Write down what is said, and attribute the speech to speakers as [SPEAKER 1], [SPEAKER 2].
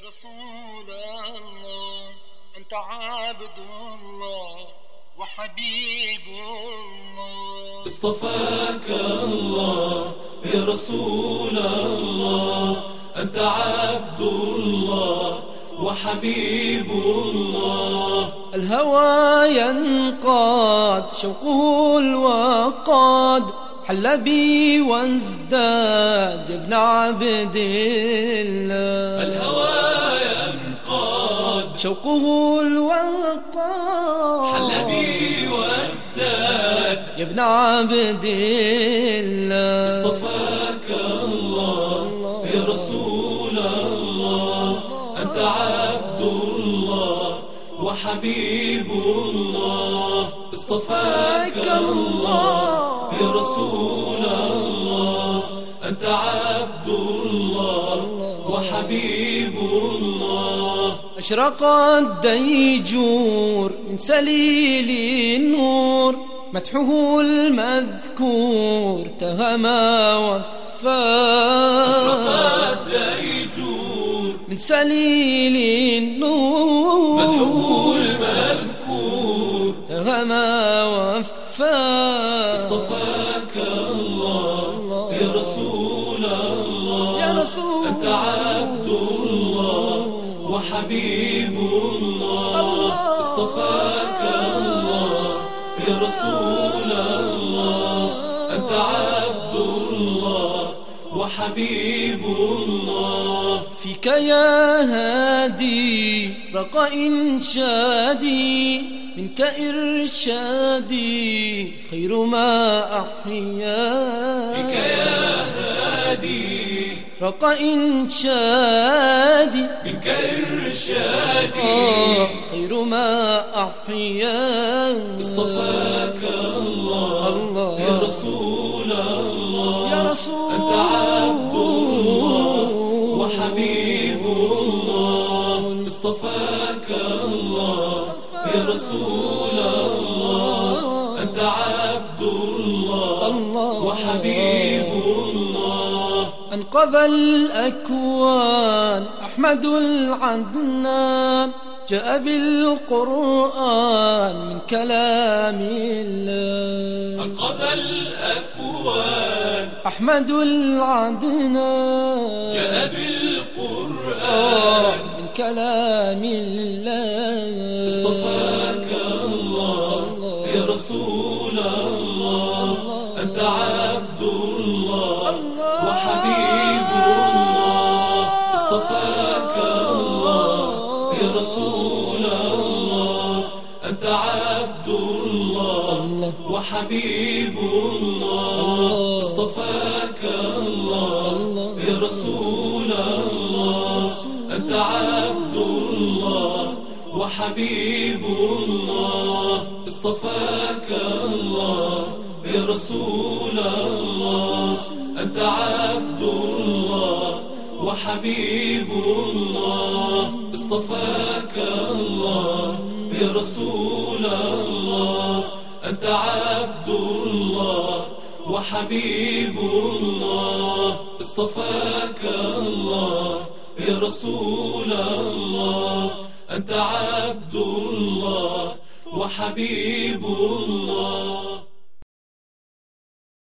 [SPEAKER 1] رسول الله أنت عبد الله وحبيب الله.
[SPEAKER 2] اصطفاك الله يا رسول الله أنت عبد الله وحبيب الله.
[SPEAKER 3] الهوى ينقاد شوقه الوقاد حل بي وازداد يا ابن عبد الله.
[SPEAKER 2] الهوى ينقاد
[SPEAKER 3] شوقه الوقاد
[SPEAKER 2] حل بي وازداد
[SPEAKER 3] يا ابن عبد الله.
[SPEAKER 2] اصطفاك الله يا رسول الله أنت عبد الله وحبيب الله. اصطفاك الله يا رسول الله أنت عبد الله وحبيب الله.
[SPEAKER 3] أشرق الديجور من سليل النور مدحه المذكور تهما وفا.
[SPEAKER 2] أشرق الديجور
[SPEAKER 3] من سليل النور
[SPEAKER 2] مدحه المذكور
[SPEAKER 3] تهما وفا.
[SPEAKER 2] اصطفاك الله يا رسول الله
[SPEAKER 3] يا رسول
[SPEAKER 2] أنت عبد الله وحبيب الله. اصطفاك الله يا رسول الله أنت عبد الله وحبيب الله.
[SPEAKER 3] فيك يا هادي رقى إنشادي منك إرشادي خير ما أحيا.
[SPEAKER 2] فيك يا هادي
[SPEAKER 3] رقى إنشادي
[SPEAKER 2] منك إرشادي
[SPEAKER 3] خير ما أحيا.
[SPEAKER 2] اصطفاك الله يا رسول الله
[SPEAKER 3] يا رسول
[SPEAKER 2] أنت عبد الله وحبيب الله. اصطفاك الله يا رسول الله أنت عبد الله وحبيب الله.
[SPEAKER 3] أنقذ الأكوان أحمد العدنان جاء بالقرآن من كلام الله.
[SPEAKER 2] أنقذ الأكوان
[SPEAKER 3] أحمد العدنان
[SPEAKER 2] جاء بالقرآن
[SPEAKER 3] من كلام الله.
[SPEAKER 2] اصطفاك الله يا رسول الله أنت عبد الله وحبيب الله. اصطفاك الله يا رسول الله أنت عبد الله وحبيب الله. اصطفاك الله يا رسول الله أنت عبد الله وحبيب الله. اصطفاك الله يا رسول الله أنت عبد الله وحبيب الله. اصطفاك الله يا رسول الله أنت عبد الله وحبيب الله. اصطفاك الله يا رسول الله أنت عبد الله وحبيب الله.